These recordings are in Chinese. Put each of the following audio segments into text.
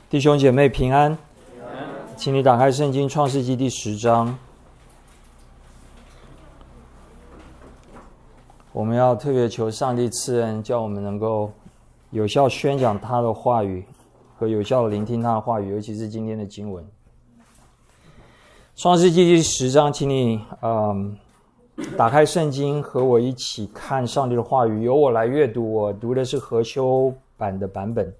弟兄姐妹平安，请你打开圣经创世纪第10章。我们要特别求上帝赐恩，叫我们能够有效宣讲他的话语和有效的聆听他的话语，尤其是今天的经文。创世纪第10章，请你打开圣经和我一起看上帝的话语，由我来阅读，我读的是和修版的版本。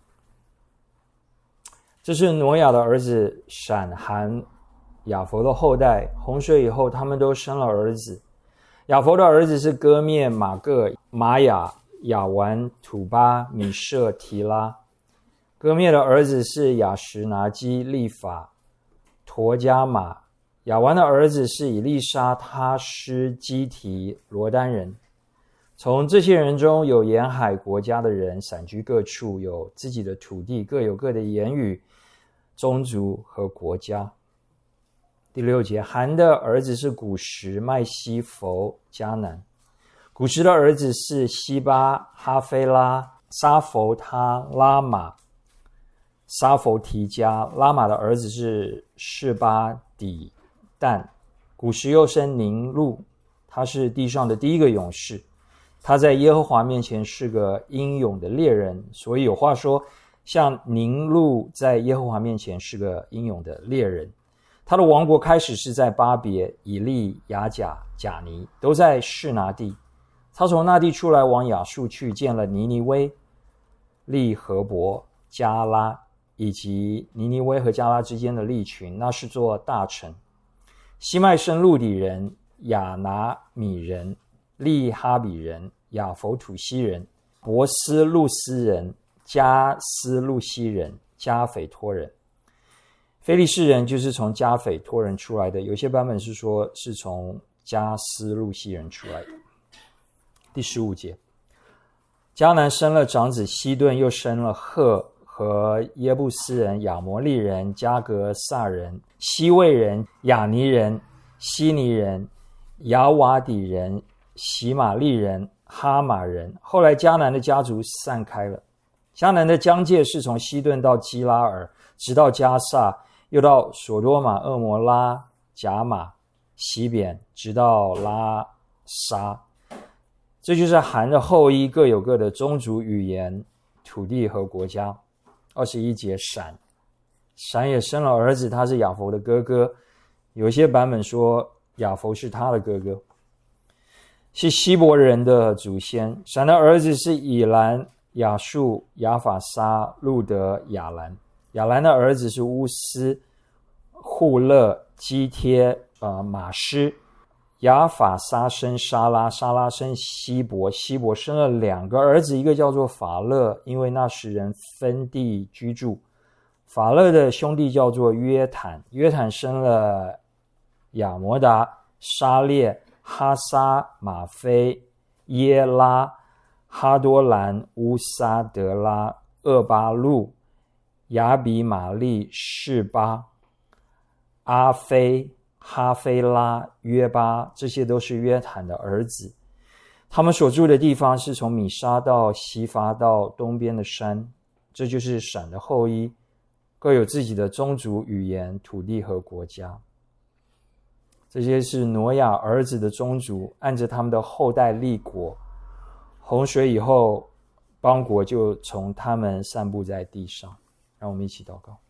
这是挪亚的儿子闪、含、雅弗的后代。洪水以后，他们都生了儿子。雅弗的儿子是歌灭、马各、玛雅、亚完、土巴、米舍、提拉。歌灭的儿子是亚什拿基、利法、陀加马。亚完的儿子是以利沙、他施、基提、罗丹人。从这些人中，有沿海国家的人，散居各处，有自己的土地，各有各的言语、宗族和国家。第6节，含的儿子是古实、麦西弗、迦南。古实的儿子是西巴、哈菲拉、沙弗他、拉玛、沙弗提加。拉玛的儿子是示巴、底但。古实又生宁禄，他是地上的第一个勇士。他在耶和华面前是个英勇的猎人，所以有话说，像宁禄在耶和华面前是个英勇的猎人。他的王国开始是在巴别、以利、雅甲、贾尼，都在示拿地。他从那地出来，往亚述去，见了尼尼微、利和伯、加拉，以及尼尼微和加拉之间的利群，那是座大城。西麦生路底人、亚拿米人、利哈比人、亚弗土西人、博斯路斯人、加斯路西人、加斐托人。非利士人就是从加斐托人出来的，有些版本是说是从加斯路西人出来的。第15节，迦南生了长子西顿，又生了赫和耶布斯人、亚摩利人、加格萨人、西魏人、亚尼人、希尼人、亚瓦底人、喜玛利人、哈马人。后来迦南的家族散开了。迦南的疆界是从西顿到基拉尔，直到加萨，又到索多玛、蛾摩拉、甲马、西扁，直到拉沙。这就是含的后裔，各有各的宗族、语言、土地和国家。21节，闪也生了儿子，他是雅弗的哥哥。有些版本说雅弗是他的哥哥，是希伯人的祖先。闪的儿子是以兰、亚述、亚法沙、路德、亚兰。亚兰的儿子是乌斯、户勒、基帖、马施。亚法沙生沙拉，沙拉生希伯，希伯生了2个儿子，一个叫做法勒，因为那时人分地居住。法勒的兄弟叫做约坦，约坦生了亚摩达、沙列、哈沙、马菲、耶拉、哈多兰、乌撒德拉、厄巴路、亚比玛利、示巴、阿菲、哈菲拉、约巴，这些都是约坦的儿子。他们所住的地方是从米沙到西法到东边的山。这就是闪的后裔，各有自己的宗族、语言、土地和国家。这些是挪亚儿子的宗族，按着他们的后代立国。洪水以后，邦国就从他们散布在地上。让我们一起祷告。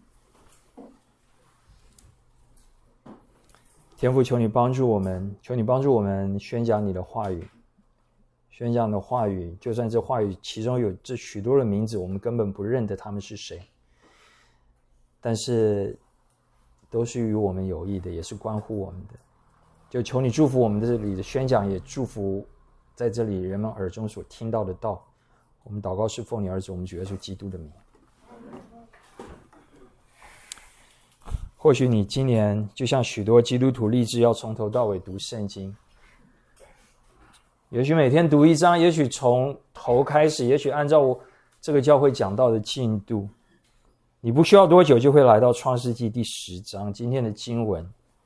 天父，求你帮助我们，求你帮助我们宣讲你的话语。宣讲的话语，就算这话语其中有这许多的名字，我们根本不认得他们是谁，但是都是与我们有益的，也是关乎我们的。就求你祝福我们这里的宣讲，也祝福在这里人们耳中所听到的道。我们祷告是奉你儿子我们主耶稣基督的名。或许你今年就像许多基督徒立志要从头到尾读圣经，也许每天读1章，也许从头开始，也许按照这个教会讲道的进度，你不需要多久就会来到创世纪第10章今天的经文。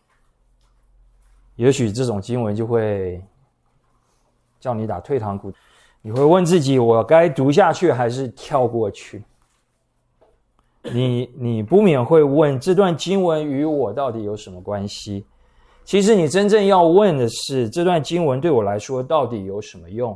也许这种经文就会叫你打退堂鼓，你会问自己，我该读下去还是跳过去？ 你不免会问，这段经文与我到底有什么关系？其实你真正要问的是，这段经文对我来说到底有什么用？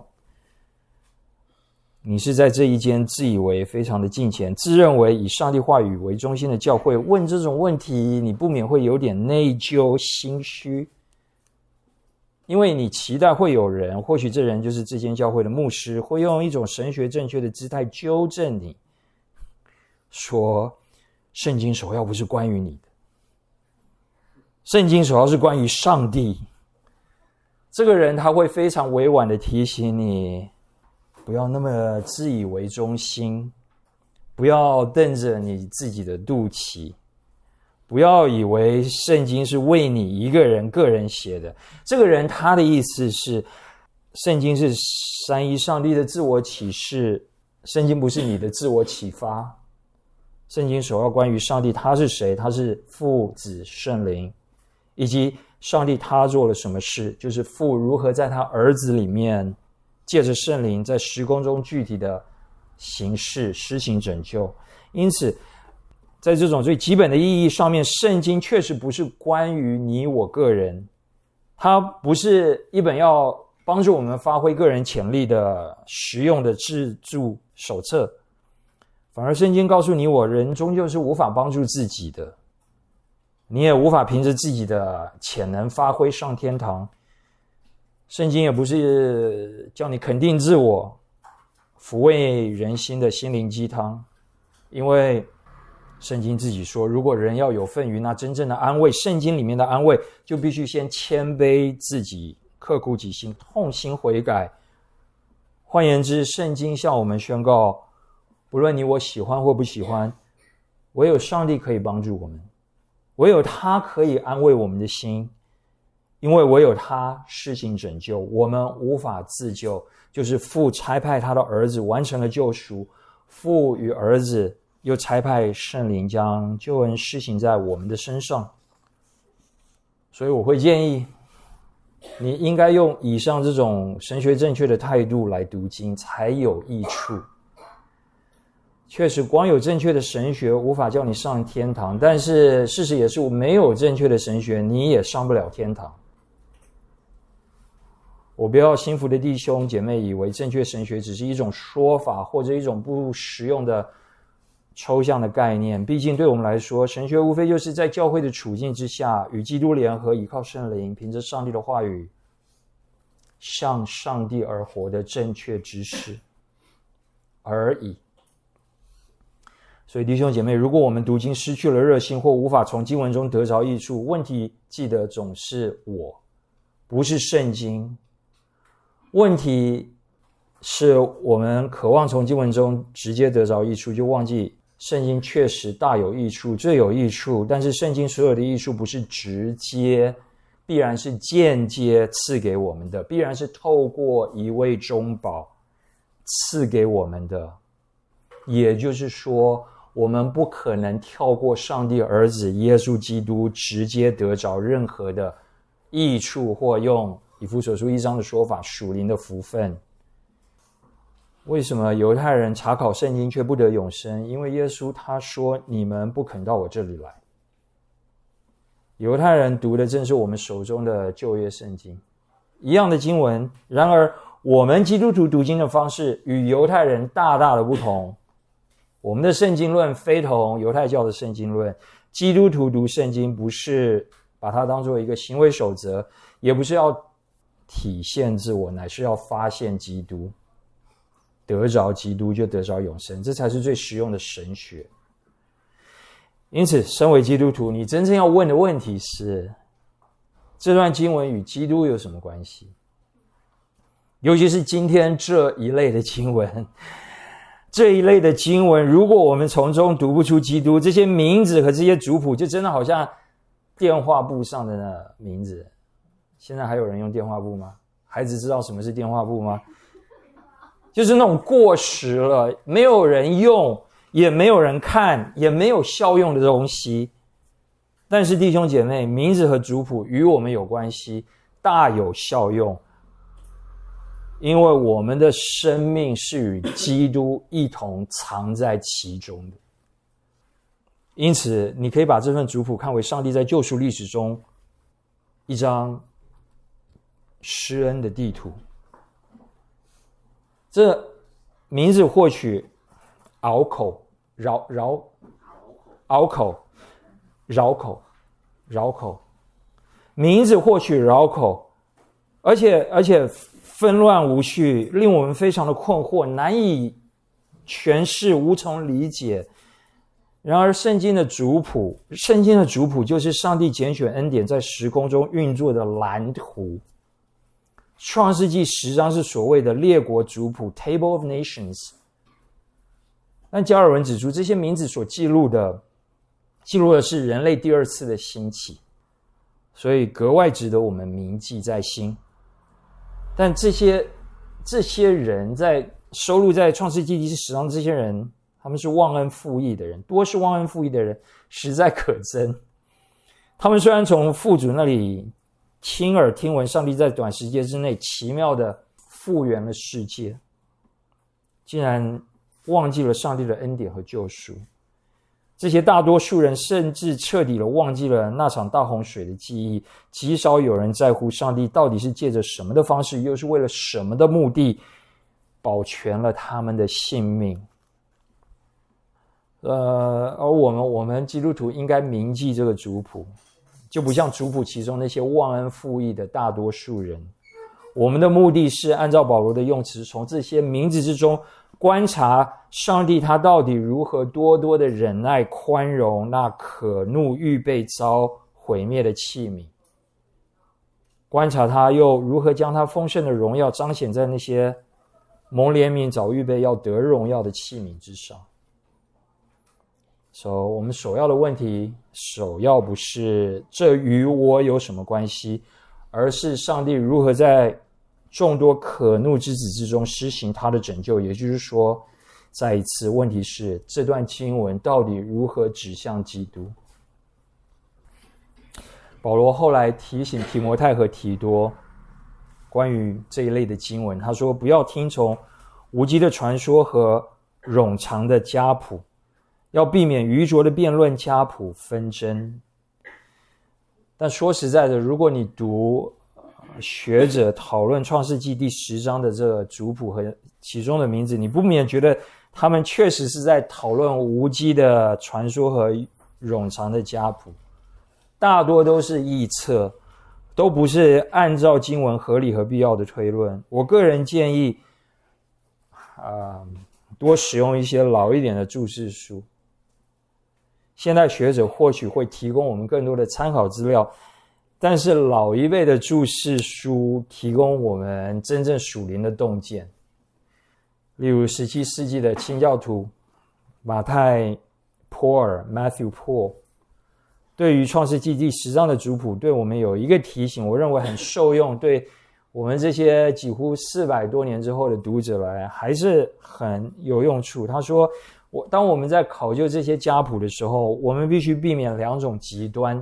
你是在这一间自以为非常的敬虔，自认为以上帝话语为中心的教会，问这种问题，你不免会有点内疚心虚，因为你期待会有人，或许这人就是这间教会的牧师，会用一种神学正确的姿态纠正你，说圣经首要不是关于你的，圣经首要是关于上帝。这个人他会非常委婉的提醒你，不要那么自以为中心，不要瞪着你自己的肚脐，不要以为圣经是为你一个人个人写的。这个人他的意思是，圣经是三一上帝的自我启示，圣经不是你的自我启发。圣经首要关于上帝他是谁，他是父子圣灵，以及上帝他做了什么事，就是父如何在他儿子里面借着圣灵在时空中具体的形式施行拯救。因此在这种最基本的意义上面，圣经确实不是关于你我个人，它不是一本要帮助我们发挥个人潜力的实用的自助手册，反而圣经告诉你我，人终究是无法帮助自己的，你也无法凭着自己的潜能发挥上天堂。圣经也不是叫你肯定自我，抚慰人心的心灵鸡汤，因为圣经自己说，如果人要有份于那真正的安慰，圣经里面的安慰，就必须先谦卑自己，刻苦己心，痛心悔改。换言之，圣经向我们宣告，不论你我喜欢或不喜欢，唯有上帝可以帮助我们，唯有他可以安慰我们的心，因为唯有他施行拯救，我们无法自救，就是父差派他的儿子完成了救赎，父与儿子又差派圣灵将救恩施行在我们的身上。所以我会建议你应该用以上这种神学正确的态度来读经才有益处。确实光有正确的神学无法叫你上天堂，但是事实也是没有正确的神学你也上不了天堂。我不要心服的弟兄姐妹以为正确神学只是一种说法或者一种不实用的抽象的概念，毕竟对我们来说，神学无非就是在教会的处境之下，与基督联合，依靠圣灵，凭着上帝的话语向上帝而活的正确知识而已。所以弟兄姐妹，如果我们读经失去了热心，或无法从经文中得着益处，问题记得总是我，不是圣经。问题是我们渴望从经文中直接得着益处，就忘记圣经确实大有益处，最有益处，但是圣经所有的益处不是直接，必然是间接赐给我们的，必然是透过一位中保赐给我们的。也就是说，我们不可能跳过上帝儿子耶稣基督直接得着任何的益处，或用以弗所书1章的说法，属灵的福分。为什么犹太人查考圣经却不得永生？因为耶稣他说，你们不肯到我这里来。犹太人读的正是我们手中的旧约圣经，一样的经文，然而我们基督徒读经的方式与犹太人大大的不同。我们的圣经论非同犹太教的圣经论，基督徒读圣经不是把它当作一个行为守则，也不是要体现自我，乃是要发现基督，得着基督就得着永生，这才是最实用的神学。因此身为基督徒，你真正要问的问题是，这段经文与基督有什么关系？尤其是今天这一类的经文，这一类的经文，如果我们从中读不出基督，这些名字和这些族谱就真的好像电话簿上的那名字。现在还有人用电话簿吗？孩子知道什么是电话簿吗？就是那种过时了，没有人用，也没有人看，也没有效用的东西。但是弟兄姐妹，名字和族谱与我们有关系，大有效用，因为我们的生命是与基督一同藏在其中的。 因此你可以把这份族谱看为上帝在救赎历史中一张施恩的地图。这名字获取拗口名字或许绕口，而且纷乱无序，令我们非常的困惑，难以诠释，无从理解。然而圣经的族谱就是上帝拣选恩典在时空中运作的蓝图。创世纪10章是所谓的列国族谱 Table of Nations， 但加尔文指出，这些名字所记录的是人类第二次的兴起，所以格外值得我们铭记在心。但这些人在收录在创世纪第10章，这些人他们是忘恩负义的人，多是忘恩负义的人，实在可憎。他们虽然从父祖那里亲耳听闻上帝在短时间之内奇妙的复原了世界，竟然忘记了上帝的恩典和救赎。这些大多数人甚至彻底的忘记了那场大洪水的记忆，极少有人在乎上帝到底是借着什么的方式，又是为了什么的目的保全了他们的性命。而我们基督徒应该铭记这个族谱，就不像族谱其中那些忘恩负义的大多数人。我们的目的是按照保罗的用词，从这些名字之中观察上帝他到底如何多多的忍耐宽容那可怒预备遭毁灭的器皿，观察他又如何将他丰盛的荣耀彰显在那些蒙怜悯早预备要得荣耀的器皿之上。我们首要的问题，首要不是这与我有什么关系，而是上帝如何在众多可怒之子之中施行他的拯救。也就是说，再一次，问题是这段经文到底如何指向基督。保罗后来提醒提摩太和提多关于这一类的经文，他说不要听从无稽的传说和冗长的家谱，要避免愚拙的辩论、家谱纷争。但说实在的，如果你读学者讨论创世纪第10章的这个族谱和其中的名字，你不免觉得他们确实是在讨论无稽的传说和冗长的家谱，大多都是臆测，都不是按照经文合理和必要的推论。我个人建议多使用一些老一点的注释书，现代学者或许会提供我们更多的参考资料，但是老一辈的注释书提供我们真正属灵的洞见。例如17世纪的清教徒马太波尔 Matthew Paul 对于创世纪第10章的族谱对我们有一个提醒，我认为很受用，对我们这些几乎400多年之后的读者来还是很有用处。他说当我们在考究这些家谱的时候，我们必须避免两种极端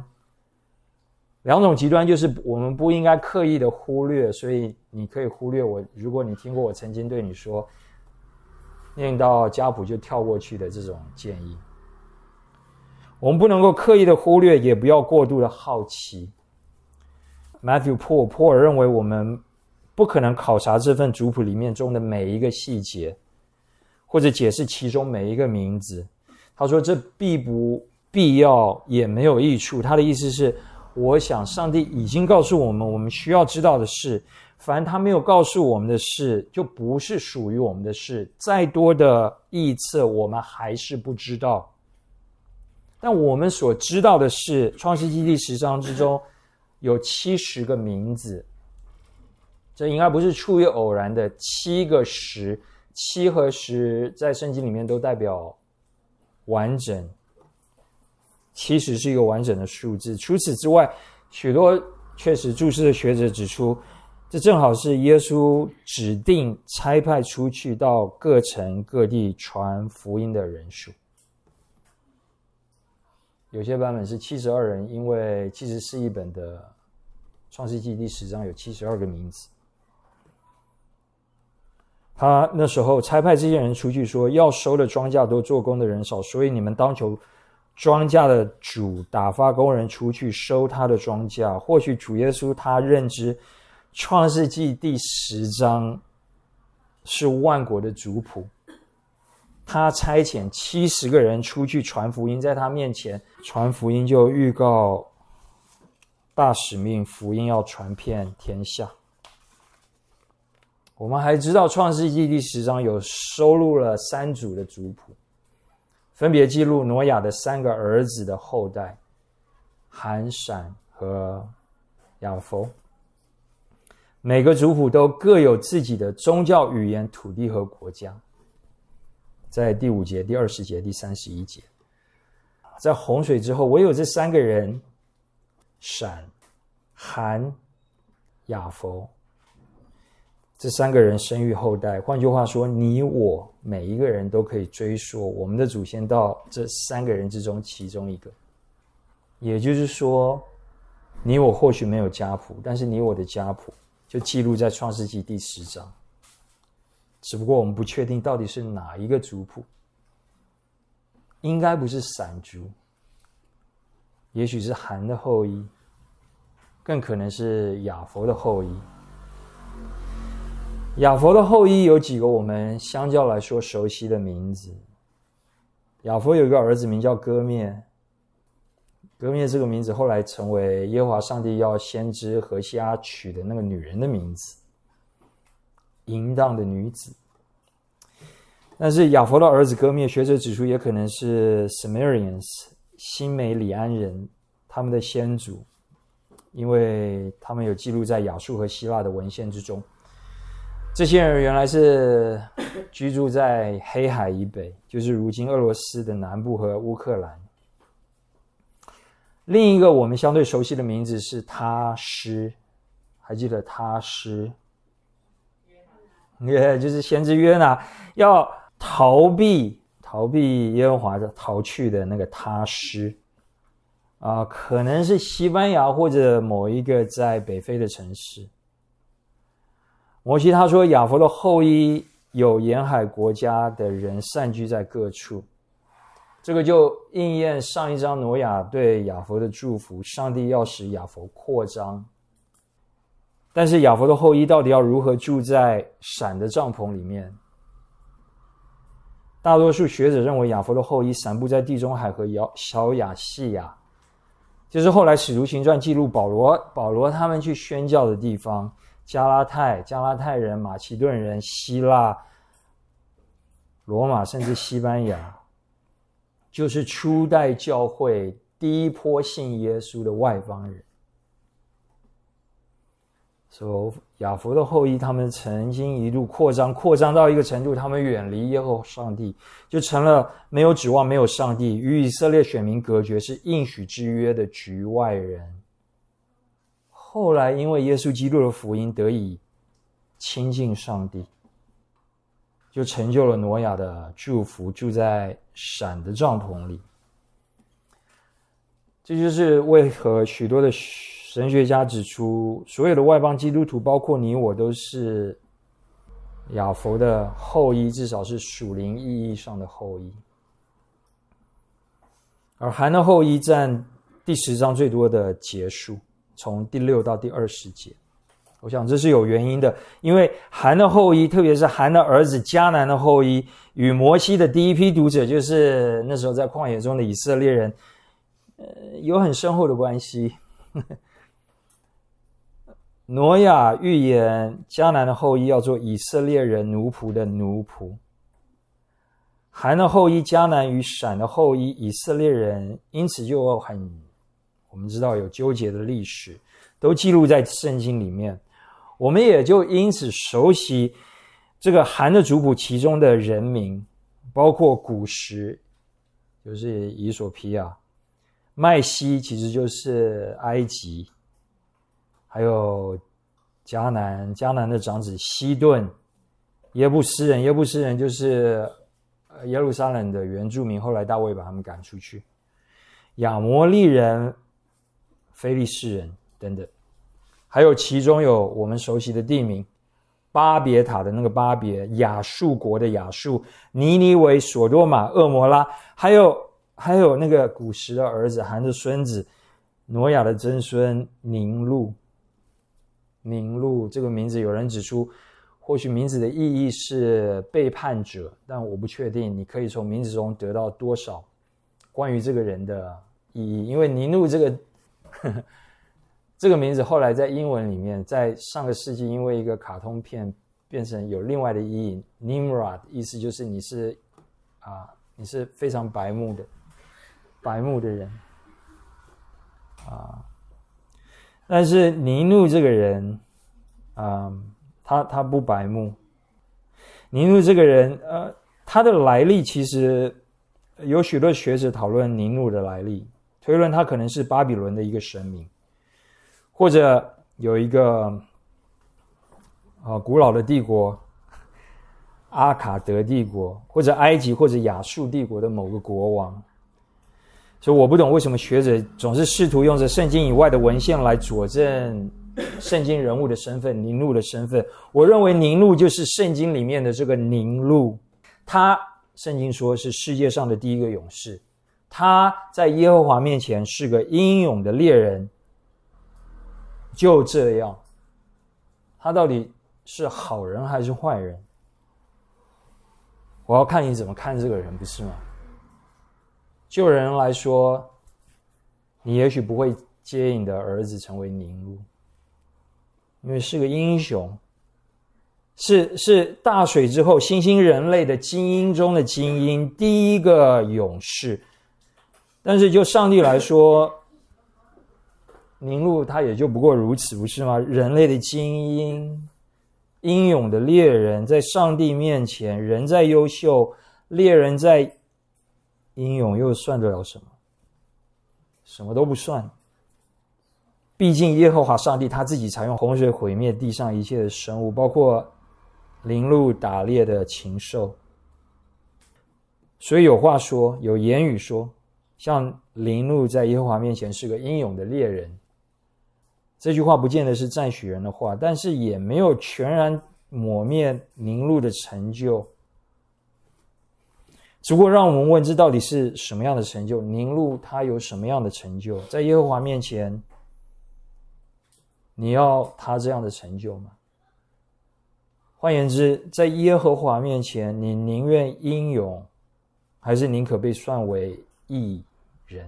就是我们不应该刻意的忽略，所以你可以忽略我，如果你听过我曾经对你说念到家谱就跳过去的这种建议。我们不能够刻意的忽略，也不要过度的好奇。Matthew Paul 波尔认为我们不可能考察这份族谱里面中的每一个细节，或者解释其中每一个名字。他说这必不必要，也没有益处。他的意思是，我想上帝已经告诉我们我们需要知道的事，凡他没有告诉我们的事，就不是属于我们的事。再多的臆测，我们还是不知道。但我们所知道的是，创世纪第10章之中有70个名字，这应该不是出于偶然的。7个10，7和10在圣经里面都代表完整，70是一个完整的数字。除此之外，许多确实注释的学者指出，这正好是耶稣指定差派出去到各城各地传福音的人数。有些版本是72人，因为其实是一本的创世纪第10章有72个名字。他那时候差派这些人出去说，要收的庄稼多，做工的人少，所以你们当求庄稼的主打发工人出去收他的庄稼。或许主耶稣他认知创世纪第10章是万国的族谱，他差遣70个人出去传福音，在他面前传福音，就预告大使命，福音要传遍天下。我们还知道创世纪第10章有收录了3组的族谱，分别记录挪亚的3个儿子的后代，含、闪和雅弗。每个族谱都各有自己的宗教语言、土地和国家。在第5节、第20节、第31节，在洪水之后，唯有这3个人，闪、含、雅弗，这3个人生育后代。换句话说，你我每一个人都可以追溯我们的祖先到这3个人之中其中一个。也就是说，你我或许没有家谱，但是你我的家谱就记录在创世纪第10章。只不过我们不确定到底是哪一个族谱，应该不是闪族，也许是含的后裔，更可能是雅弗的后裔。雅弗的后裔有几个我们相较来说熟悉的名字。雅弗有一个儿子名叫歌灭，歌灭这个名字后来成为耶和华上帝要先知何西阿取的那个女人的名字，淫荡的女子。但是雅弗的儿子歌灭，学者指出也可能是 Sumerians 新美里安人，他们的先祖，因为他们有记录在亚述和希腊的文献之中。这些人原来是居住在黑海以北，就是如今俄罗斯的南部和乌克兰。另一个我们相对熟悉的名字是他施，还记得他施？就是先知约拿要逃避耶和华逃去的那个他施可能是西班牙或者某一个在北非的城市。摩西他说，雅弗的后裔有沿海国家的人散居在各处，这个就应验上一章挪亚对雅弗的祝福，上帝要使雅弗扩张。但是雅弗的后裔到底要如何住在闪的帐篷里面？大多数学者认为雅弗的后裔散布在地中海和小亚细亚，就是后来使徒行传记录保罗他们去宣教的地方，加拉太人、马其顿人、希腊、罗马，甚至西班牙，就是初代教会第一波信耶稣的外邦人。所以雅弗的后裔他们曾经一度扩张到一个程度，他们远离耶和华上帝，就成了没有指望、没有上帝，与以色列选民隔绝，是应许之约的局外人。后来因为耶稣基督的福音得以亲近上帝，就成就了挪亚的祝福，住在闪的帐篷里。这就是为何许多的神学家指出，所有的外邦基督徒，包括你我，都是雅弗的后裔，至少是属灵意义上的后裔。而含的后裔占第10章最多的节数，从第6到第20节。我想这是有原因的，因为含的后裔，特别是含的儿子迦南的后裔，与摩西的第一批读者，就是那时候在旷野中的以色列人，有很深厚的关系。挪亚预言迦南的后裔要做以色列人奴仆的奴仆，含的后裔迦南与闪的后裔以色列人，因此就我们知道有纠结的历史，都记录在圣经里面。我们也就因此熟悉这个含的族谱其中的人名，包括古时就是以索皮亚，麦西其实就是埃及，还有迦南的长子西顿，耶布斯人就是耶路撒冷的原住民，后来大卫把他们赶出去，亚摩利人、非利士人等等，还有其中有我们熟悉的地名，巴别塔的那个巴别，亚述国的亚述，尼尼微、索多玛、蛾摩拉，还有还有那个古时的儿子含的孙子挪亚的曾孙宁录。宁录这个名字有人指出或许名字的意义是背叛者，但我不确定你可以从名字中得到多少关于这个人的意义。因为宁录这个这个名字后来在英文里面在上个世纪因为一个卡通片变成有另外的意义。 Nimrod 意思就是你是非常白目的人但是尼怒这个人他不白目。尼怒这个人他的来历其实有许多学者讨论尼怒的来历，推论他可能是巴比伦的一个神明，或者有一个古老的帝国阿卡德帝国，或者埃及或者亚述帝国的某个国王。所以我不懂为什么学者总是试图用着圣经以外的文献来佐证圣经人物的身份，宁录的身份。我认为宁录就是圣经里面的这个宁录，他圣经说是世界上的第一个勇士，他在耶和华面前是个英勇的猎人。就这样，他到底是好人还是坏人？我要看你怎么看这个人，不是吗？就人来说，你也许不会接你的儿子成为宁录，因为是个英雄，是大水之后新兴人类的精英中的精英，第一个勇士。但是就上帝来说，宁录他也就不过如此，不是吗？人类的精英，英勇的猎人，在上帝面前，人再优秀，猎人再英勇又算得了什么？什么都不算。毕竟耶和华上帝他自己才用洪水毁灭地上一切的生物，包括临路打猎的禽兽。所以有话说，有言语说，像临路在耶和华面前是个英勇的猎人。这句话不见得是赞许人的话，但是也没有全然抹灭宁录的成就。只不过让我们问，这到底是什么样的成就？宁录他有什么样的成就？在耶和华面前，你要他这样的成就吗？换言之，在耶和华面前，你宁愿英勇，还是宁可被算为义人？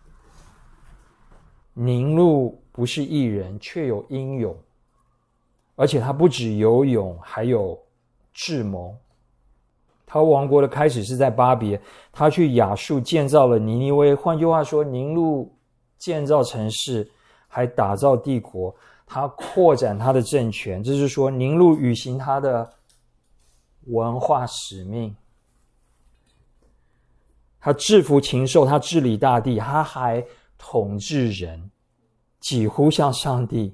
宁录不是义人，却有英勇，而且他不只有勇，还有智谋。他王国的开始是在巴别，他去亚述建造了尼尼微。换句话说，宁录建造城市，还打造帝国，他扩展他的政权。这是说，宁录履行他的文化使命。他制服禽兽，他治理大地，他还统治人，几乎像上帝。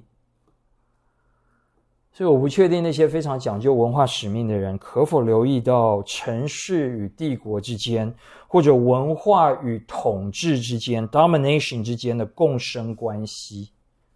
所以我不确定那些非常讲究文化使命的人可否留意到城市与帝国之间，或者文化与统治之间 domination 之间的共生关系。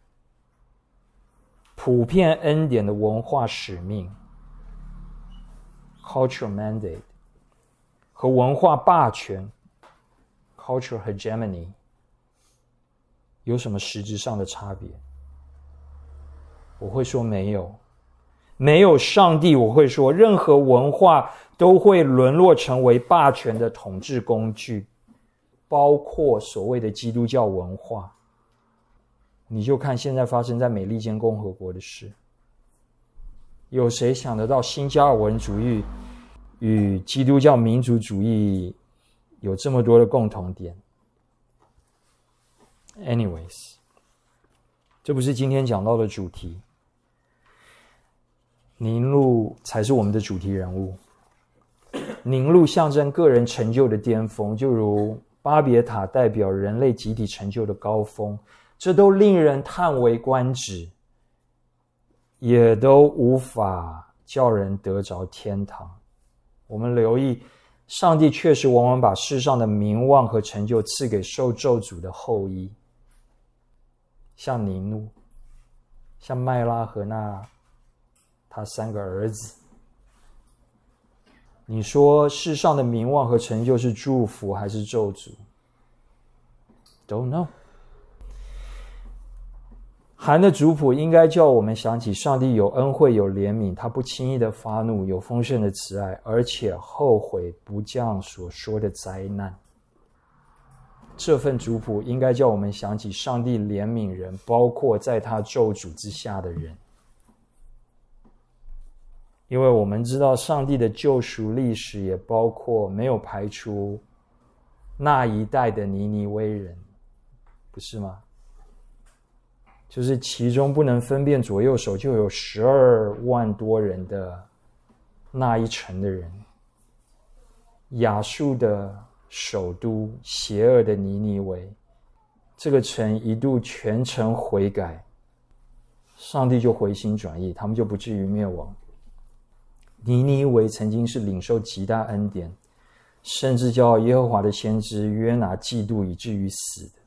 普遍恩典的文化使命 cultural mandate 和文化霸权 cultural hegemony 有什么实质上的差别？我会说没有。没有上帝，我会说任何文化都会沦落成为霸权的统治工具，包括所谓的基督教文化。你就看现在发生在美利坚共和国的事，有谁想得到新加尔文主义与基督教民族主义有这么多的共同点？ Anyways， 这不是今天讲到的主题。宁录才是我们的主题人物。宁录象征个人成就的巅峰，就如巴别塔代表人类集体成就的高峰，这都令人叹为观止，也都无法叫人得着天堂。我们留意，上帝确实往往把世上的名望和成就赐给受咒诅的后裔，像宁录，像麦拉和他3个儿子。你说世上的名望和成就是祝福还是咒诅？ Don't know。含的族谱应该叫我们想起上帝有恩惠有怜悯，他不轻易的发怒，有丰盛的慈爱，而且后悔不降所说的灾难。这份族谱应该叫我们想起上帝怜悯人，包括在他咒诅之下的人。因为我们知道上帝的救赎历史也包括没有排除那一代的尼尼微人，不是吗？就是其中不能分辨左右手就有12万多人的那一城的人，亚述的首都邪恶的尼尼微，这个城一度全城悔改，上帝就回心转意，他们就不至于灭亡。尼尼微曾经是领受极大恩典，甚至叫耶和华的先知约拿嫉妒以至于死的。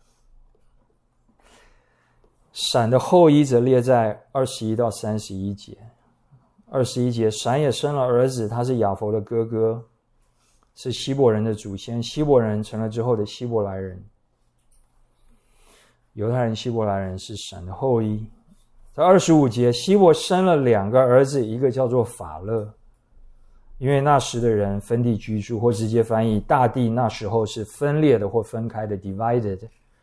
闪的后裔则列在21到31节。21节，闪也生了儿子，他是雅弗的哥哥，是希伯人的祖先，希伯人成了之后的希伯来人。犹太人希伯来人是闪的后裔。在25节，希伯生了2个儿子，一个叫做法勒，因为那时的人分地居住，或直接翻译大地那时候是分裂的或分开的 divided。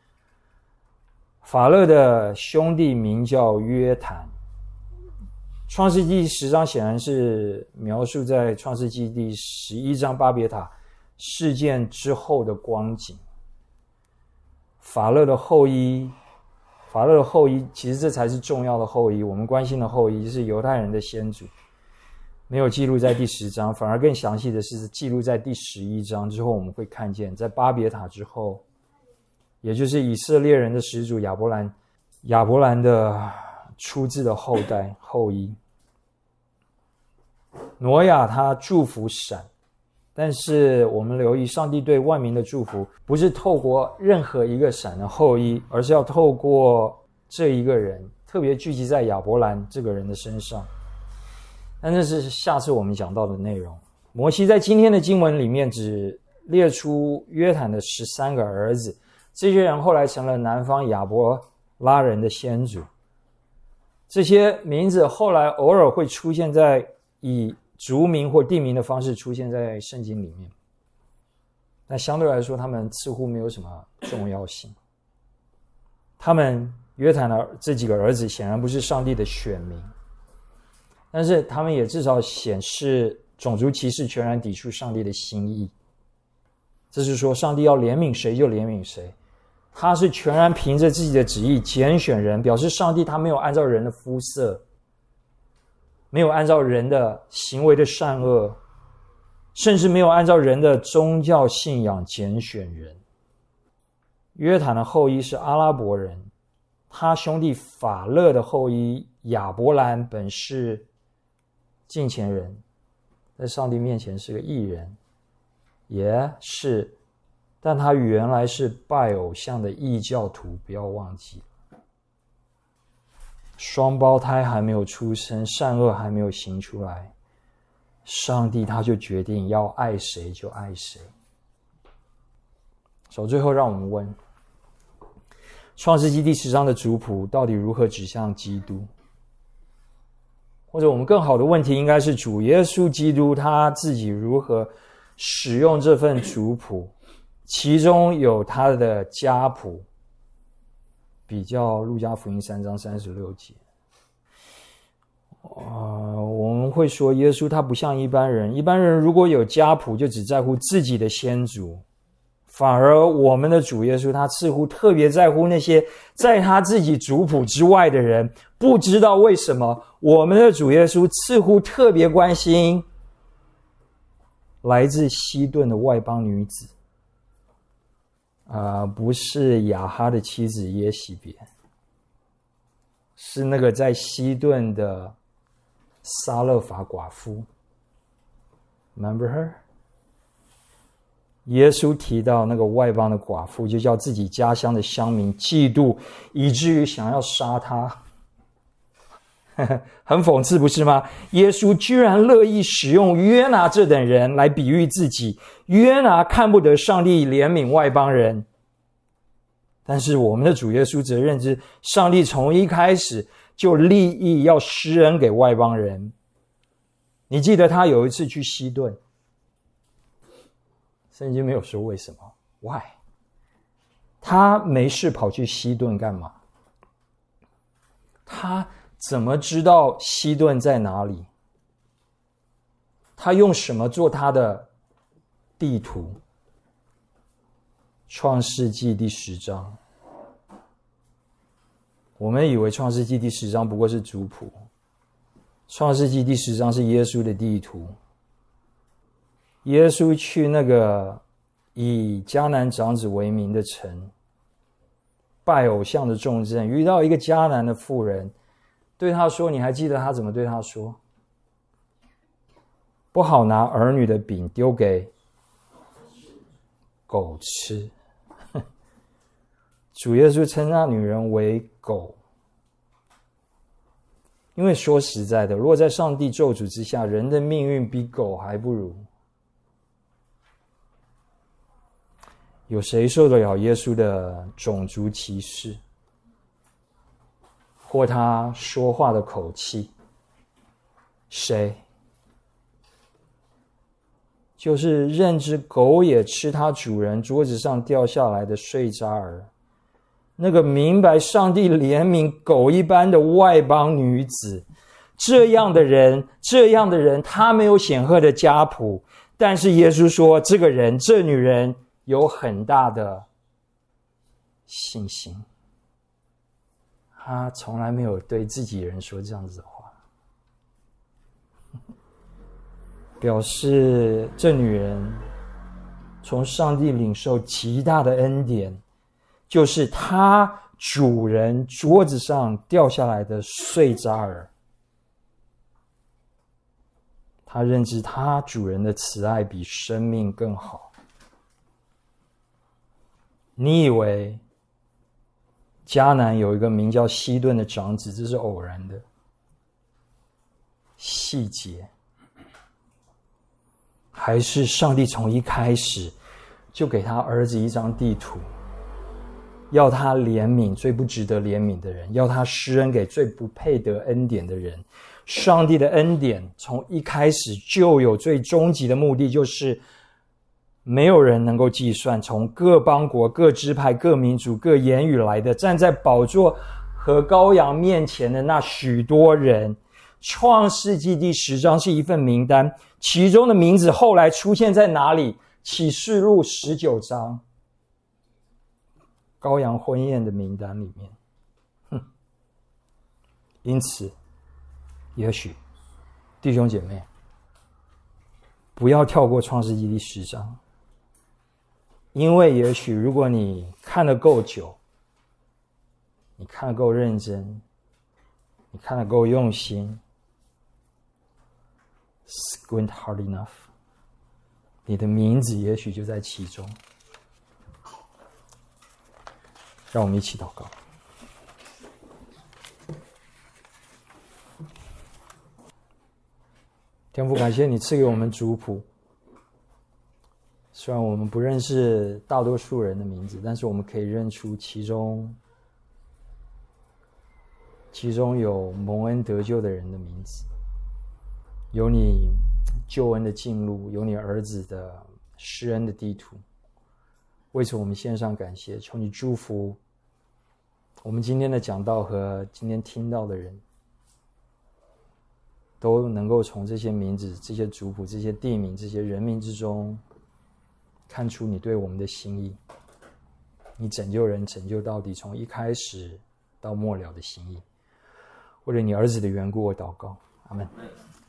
法勒的兄弟名叫约坦。创世纪10章显然是描述在创世纪第11章巴别塔事件之后的光景。法勒的后裔其实这才是重要的后裔，我们关心的后裔是犹太人的先祖，没有记录在第10章，反而更详细的是记录在第11章。之后我们会看见在巴别塔之后，也就是以色列人的始祖亚伯兰的出自的后裔。挪亚他祝福闪，但是我们留意上帝对万民的祝福不是透过任何一个闪的后裔，而是要透过这一个人，特别聚集在亚伯兰这个人的身上。但这是下次我们讲到的内容。摩西在今天的经文里面只列出约坦的13个儿子，这些人后来成了南方亚伯拉人的先祖。这些名字后来偶尔会出现在以族名或地名的方式出现在圣经里面，但相对来说他们似乎没有什么重要性。他们约坦的这几个儿子显然不是上帝的选民，但是他们也至少显示种族歧视全然抵触上帝的心意。这是说上帝要怜悯谁就怜悯谁，他是全然凭着自己的旨意拣选人，表示上帝他没有按照人的肤色，没有按照人的行为的善恶，甚至没有按照人的宗教信仰拣选人。约坦的后裔是阿拉伯人，他兄弟法勒的后裔亚伯兰本是敬虔人，在上帝面前是个义人，也是，但他原来是拜偶像的异教徒，不要忘记。双胞胎还没有出生，善恶还没有行出来，上帝他就决定要爱谁就爱谁。最后让我们问，创世纪第10章的族谱到底如何指向基督？或者我们更好的问题应该是主耶稣基督他自己如何使用这份族谱，其中有他的家谱，比较路加福音3章36节。我们会说耶稣他不像一般人，一般人如果有家谱就只在乎自己的先祖，反而我们的主耶稣他似乎特别在乎那些在他自己族谱之外的人。不知道为什么我们的主耶稣似乎特别关心来自西顿的外邦女子，不是亚哈的妻子耶洗别，是那个在西顿的撒勒法寡妇。 Remember her？ 耶稣提到那个外邦的寡妇，就叫自己家乡的乡民嫉妒，以至于想要杀她。很讽刺不是吗？耶稣居然乐意使用约拿这等人来比喻自己。约拿看不得上帝怜悯外邦人， 但是我们的主耶稣则认知，上帝从一开始就立意要施恩给外邦人。你记得他有一次去西顿，圣经没有说为什么 Why？ 他没事跑去西顿干嘛？他怎么知道西顿在哪里？他用什么做他的地图？创世纪第10章，我们以为创世纪第10章不过是族谱，创世纪第10章是耶稣的地图。耶稣去那个以迦南长子为名的城，拜偶像的重镇，遇到一个迦南的妇人，对他说，你还记得他怎么对他说？不好拿儿女的饼丢给狗吃。主耶稣称那女人为狗，因为说实在的，如果在上帝咒诅之下，人的命运比狗还不如。有谁受得了耶稣的种族歧视，或他说话的口气？谁？就是认知狗也吃它主人桌子上掉下来的碎渣儿，那个明白上帝怜悯狗一般的外邦女子。这样的人，他没有显赫的家谱，但是耶稣说，这个人，这女人有很大的信心。他从来没有对自己人说这样子的话，表示这女人从上帝领受极大的恩典，就是她主人桌子上掉下来的碎渣儿。她认知她主人的慈爱比生命更好。你以为迦南有一个名叫西顿的长子，这是偶然的细节，还是上帝从一开始就给他儿子一张地图，要他怜悯最不值得怜悯的人，要他施恩给最不配得恩典的人？上帝的恩典从一开始就有最终极的目的，就是没有人能够计算，从各邦国、各支派、各民族、各言语来的，站在宝座和羔羊面前的那许多人。创世纪第10章是一份名单，其中的名字后来出现在哪里？启示录19章羔羊婚宴的名单里面。因此也许弟兄姐妹不要跳过创世纪第10章，因为也许如果你看得够久，你看得够认真，你看得够用心， squint hard enough， 你的名字也许就在其中。让我们一起祷告。天父，感谢你赐给我们族谱，虽然我们不认识大多数人的名字，但是我们可以认出其中有蒙恩得救的人的名字，有你救恩的进路，有你儿子的施恩的地图。为此我们献上感谢，求你祝福我们今天的讲道和今天听到的人，都能够从这些名字、这些族谱、这些地名、这些人名之中看出你对我们的心意，你拯救人拯救到底，从一开始到末了的心意。为了你儿子的缘故，我祷告，阿们。